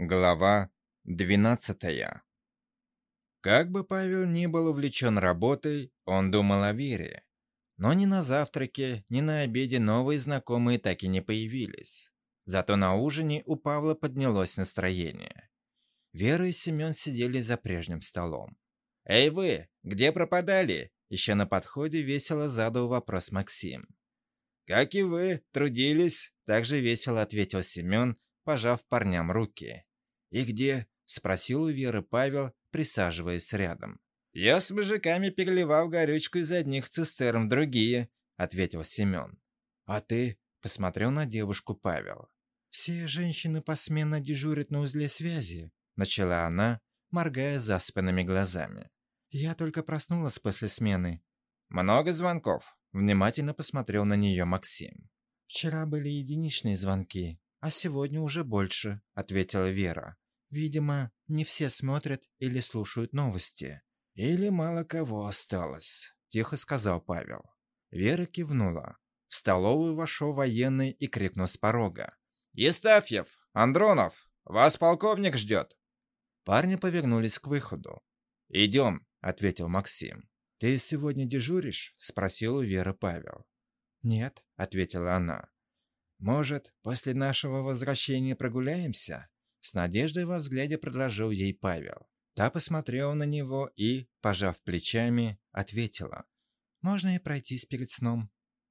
Глава 12. Как бы Павел ни был увлечен работой, он думал о Вере. Но ни на завтраке, ни на обеде новые знакомые так и не появились. Зато на ужине у Павла поднялось настроение. Вера и Семен сидели за прежним столом. «Эй вы, где пропадали?» Еще на подходе весело задал вопрос Максим. «Как и вы, трудились», — также весело ответил Семен, пожав парням руки. «И где?» — спросил у Веры Павел, присаживаясь рядом. «Я с мужиками переливал горючку из одних цистерн в другие», — ответил Семен. «А ты?» — посмотрел на девушку Павел. «Все женщины посменно дежурят на узле связи», — начала она, моргая заспанными глазами. «Я только проснулась после смены». «Много звонков?» — внимательно посмотрел на нее Максим. «Вчера были единичные звонки, а сегодня уже больше», — ответила Вера. «Видимо, не все смотрят или слушают новости. Или мало кого осталось», — тихо сказал Павел. Вера кивнула. В столовую вошел военный и крикнул с порога. «Евстафьев! Андронов! Вас полковник ждет!» Парни повернулись к выходу. «Идем», — ответил Максим. «Ты сегодня дежуришь?» — спросил у Веры Павел. «Нет», — ответила она. «Может, после нашего возвращения прогуляемся?» С надеждой во взгляде предложил ей Павел. Та посмотрела на него и, пожав плечами, ответила. «Можно и пройтись перед сном».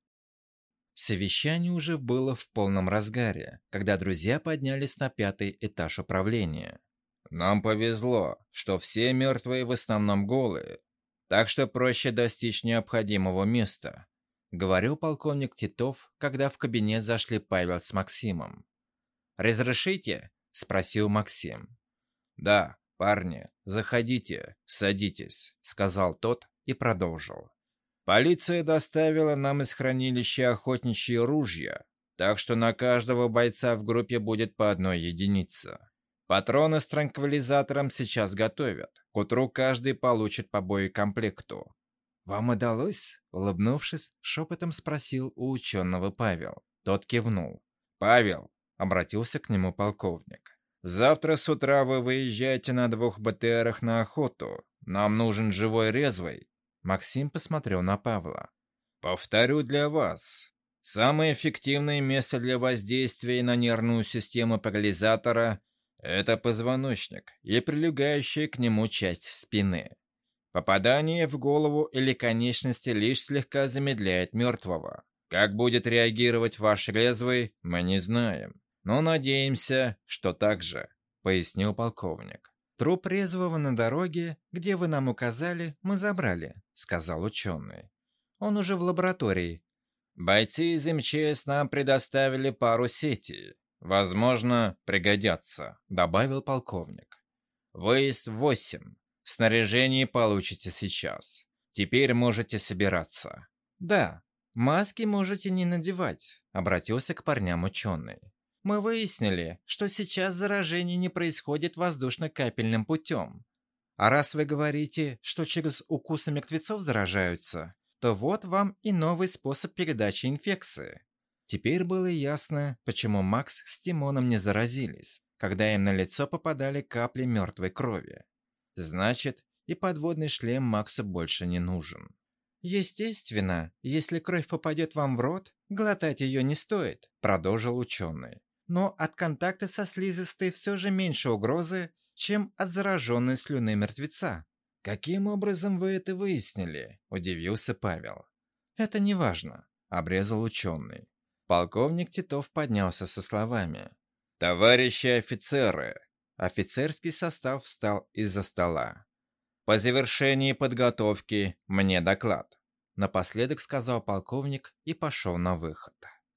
Совещание уже было в полном разгаре, когда друзья поднялись на 5-й этаж управления. «Нам повезло, что все мертвые в основном голые, так что проще достичь необходимого места», — говорил полковник Титов, когда в кабинет зашли Павел с Максимом. «Разрешите?» — спросил Максим. «Да, парни, заходите, садитесь», — сказал тот и продолжил. «Полиция доставила нам из хранилища охотничьи ружья, так что на каждого бойца в группе будет по одной единице. Патроны с транквилизатором сейчас готовят. К утру каждый получит по боекомплекту». «Вам удалось?» — улыбнувшись, шепотом спросил у ученого Павел. Тот кивнул. «Павел», — обратился к нему полковник, — «завтра с утра вы выезжаете на 2 БТРах на охоту. Нам нужен живой резвый». Максим посмотрел на Павла. «Повторю для вас. Самое эффективное место для воздействия на нервную систему парализатора — это позвоночник и прилегающая к нему часть спины. Попадание в голову или конечности лишь слегка замедляет мертвого. Как будет реагировать ваш резвый, мы не знаем, но надеемся, что так же», — пояснил полковник. «Труп резвого на дороге, где вы нам указали, мы забрали», — сказал ученый. «Он уже в лаборатории. Бойцы из МЧС нам предоставили пару сетей. Возможно, пригодятся», — добавил полковник. «Выезд в 8. Снаряжение получите сейчас. Теперь можете собираться». «Да, маски можете не надевать», — обратился к парням ученый. «Мы выяснили, что сейчас заражение не происходит воздушно-капельным путем. А раз вы говорите, что через укусы мертвецов заражаются, то вот вам и новый способ передачи инфекции». Теперь было ясно, почему Макс с Тимоном не заразились, когда им на лицо попадали капли мертвой крови. Значит, и подводный шлем Максу больше не нужен. «Естественно, если кровь попадет вам в рот, глотать ее не стоит», — продолжил ученый. «Но от контакта со слизистой все же меньше угрозы, чем от зараженной слюны мертвеца». «Каким образом вы это выяснили?» — удивился Павел. «Это не важно», — обрезал ученый. Полковник Титов поднялся со словами. «Товарищи офицеры!» Офицерский состав встал из-за стола. «По завершении подготовки мне доклад», — напоследок сказал полковник и пошел на выход.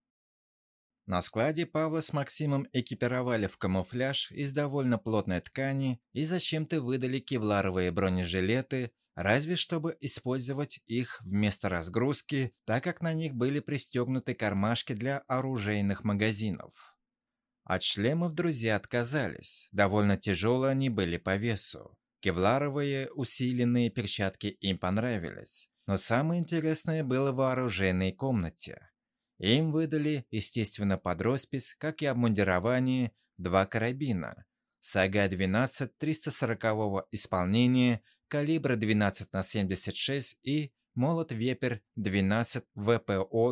На складе Павла с Максимом экипировали в камуфляж из довольно плотной ткани и зачем-то выдали кевларовые бронежилеты, разве чтобы использовать их вместо разгрузки, так как на них были пристегнуты кармашки для оружейных магазинов. От шлемов друзья отказались, довольно тяжелые они были по весу. Кевларовые усиленные перчатки им понравились, но самое интересное было в оружейной комнате. Им выдали, естественно, под роспись, как и обмундирование, 2 карабина, Сага-12 340 исполнения калибра 12х76 и молот-вепрь 12 ВПО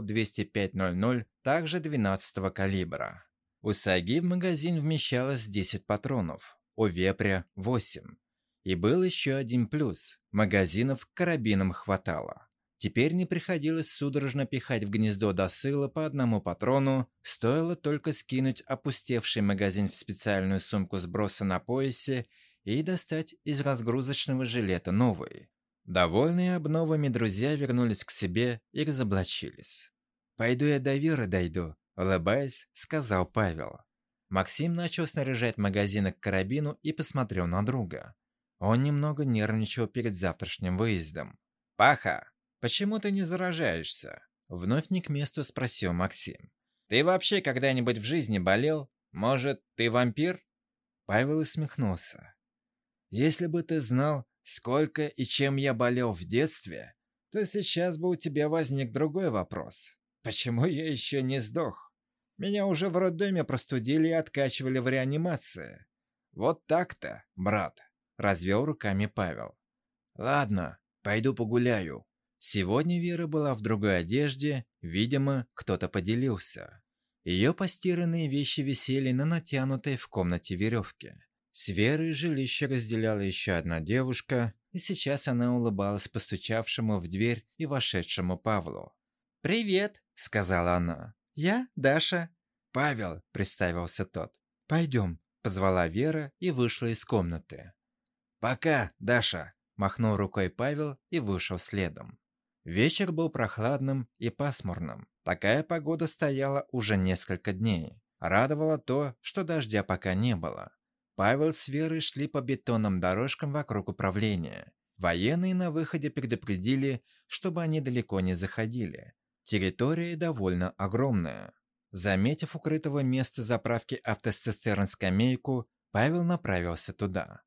205-00 также 12 калибра. У саги в магазин вмещалось 10 патронов, у вепря 8. И был еще один плюс – магазинов к карабинам хватало. Теперь не приходилось судорожно пихать в гнездо досыла по одному патрону, стоило только скинуть опустевший магазин в специальную сумку сброса на поясе и достать из разгрузочного жилета новый. Довольные обновами друзья вернулись к себе и разоблачились. «Пойду я до Веры дойду», — улыбаясь, сказал Павел. Максим начал снаряжать магазины к карабину и посмотрел на друга. Он немного нервничал перед завтрашним выездом. «Паха, почему ты не заражаешься?» Вновь не к месту спросил Максим. «Ты вообще когда-нибудь в жизни болел? Может, ты вампир?» Павел усмехнулся. «Если бы ты знал, сколько и чем я болел в детстве, то сейчас бы у тебя возник другой вопрос. Почему я еще не сдох? Меня уже в роддоме простудили и откачивали в реанимации. Вот так-то, брат», — развел руками Павел. «Ладно, пойду погуляю». Сегодня Вера была в другой одежде, видимо, кто-то поделился. Ее постиранные вещи висели на натянутой в комнате веревке. С Верой жилище разделяла еще одна девушка, и сейчас она улыбалась постучавшему в дверь и вошедшему Павлу. «Привет», — сказала она. «Я Даша». «Павел», — представился тот. «Пойдем», — позвала Вера и вышла из комнаты. «Пока, Даша», — махнул рукой Павел и вышел следом. Вечер был прохладным и пасмурным. Такая погода стояла уже несколько дней. Радовало то, что дождя пока не было. Павел с Верой шли по бетонным дорожкам вокруг управления. Военные на выходе предупредили, чтобы они далеко не заходили. Территория довольно огромная. Заметив укрытого места заправки автоцистерн скамейку, Павел направился туда.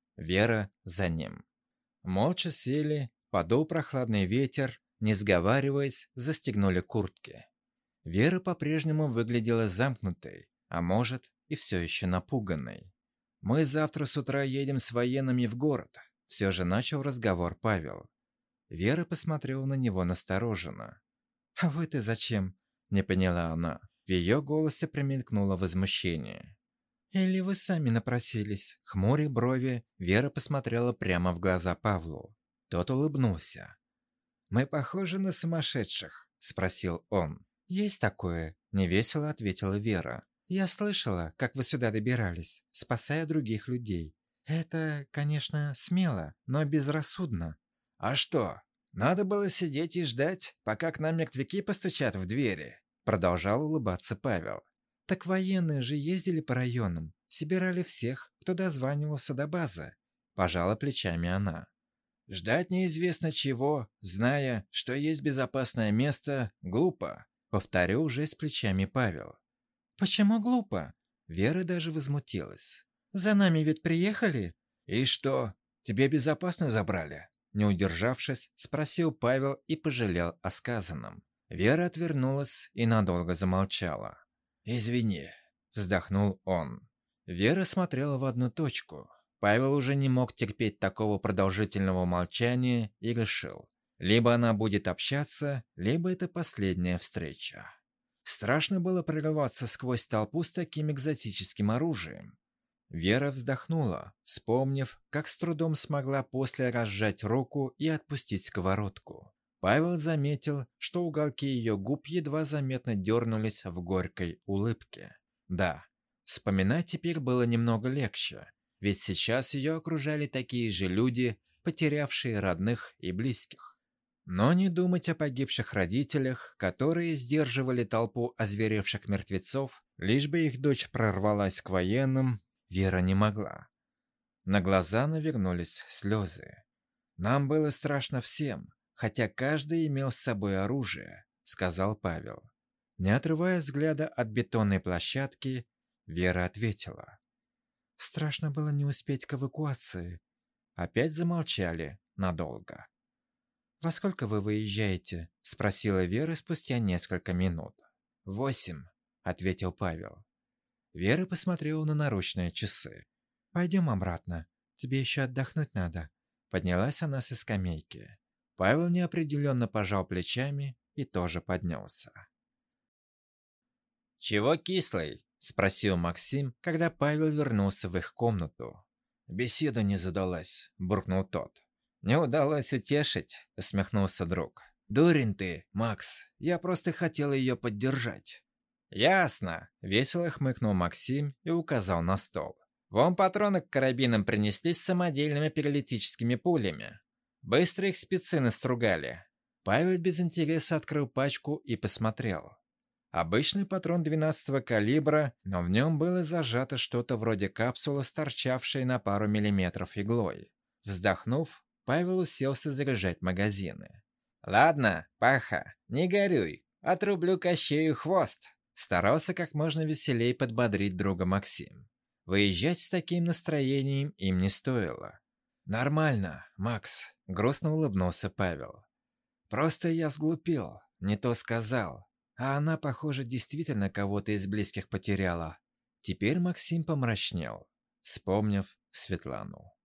Вера за ним. Молча сели, подул прохладный ветер, не сговариваясь, застегнули куртки. Вера по-прежнему выглядела замкнутой, а может и все еще напуганной. «Мы завтра с утра едем с военными в город», — все же начал разговор Павел. Вера посмотрела на него настороженно. «А вы-то зачем?» — не поняла она. В ее голосе промелькнуло возмущение. «Или вы сами напросились?» Хмуря брови, Вера посмотрела прямо в глаза Павлу. Тот улыбнулся. «Мы похожи на сумасшедших?» — спросил он. «Есть такое», — невесело ответила Вера. «Я слышала, как вы сюда добирались, спасая других людей. Это, конечно, смело, но безрассудно». «А что, надо было сидеть и ждать, пока к нам мертвяки постучат в двери?» Продолжал улыбаться Павел. «Так военные же ездили по районам, собирали всех, кто дозванивался до базы», – пожала плечами она. «Ждать неизвестно чего, зная, что есть безопасное место, глупо», – повторил уже с плечами Павел. «Почему глупо?» Вера даже возмутилась. «За нами ведь приехали?» «И что, тебе безопасно забрали?» Не удержавшись, спросил Павел и пожалел о сказанном. Вера отвернулась и надолго замолчала. «Извини», — вздохнул он. Вера смотрела в одну точку. Павел уже не мог терпеть такого продолжительного молчания и решил. Либо она будет общаться, либо это последняя встреча. Страшно было прорываться сквозь толпу с таким экзотическим оружием. Вера вздохнула, вспомнив, как с трудом смогла после разжать руку и отпустить сковородку. Павел заметил, что уголки ее губ едва заметно дернулись в горькой улыбке. Да, вспоминать теперь было немного легче, ведь сейчас ее окружали такие же люди, потерявшие родных и близких. Но не думать о погибших родителях, которые сдерживали толпу озверевших мертвецов, лишь бы их дочь прорвалась к военным, Вера не могла. На глаза навернулись слезы. «Нам было страшно всем, хотя каждый имел с собой оружие», — сказал Павел. Не отрывая взгляда от бетонной площадки, Вера ответила. «Страшно было не успеть к эвакуации». Опять замолчали надолго. «Во сколько вы выезжаете?» — спросила Вера спустя несколько минут. «8», — ответил Павел. Вера посмотрела на наручные часы. Пойдем обратно. Тебе еще отдохнуть надо». Поднялась она со скамейки. Павел неопределенно пожал плечами и тоже поднялся. «Чего кислый?» – спросил Максим, когда Павел вернулся в их комнату. «Беседа не задалась», – буркнул тот. «Не удалось утешить», – усмехнулся друг. «Дурень ты, Макс. Я просто хотел ее поддержать». «Ясно», – весело хмыкнул Максим и указал на стол. «Вон патроны к карабинам принесли с самодельными пиролитическими пулями. Быстро их спецы настругали». Павел без интереса открыл пачку и посмотрел. Обычный патрон 12-го калибра, но в нем было зажато что-то вроде капсулы с торчавшей на пару миллиметров иглой. Вздохнув, Павел уселся заряжать магазины. «Ладно, Паха, не горюй, отрублю Кощею хвост», старался как можно веселее подбодрить друга Максим. Выезжать с таким настроением им не стоило. «Нормально, Макс», — грустно улыбнулся Павел. «Просто я сглупил, не то сказал. А она, похоже, действительно кого-то из близких потеряла». Теперь Максим помрачнел, вспомнив Светлану.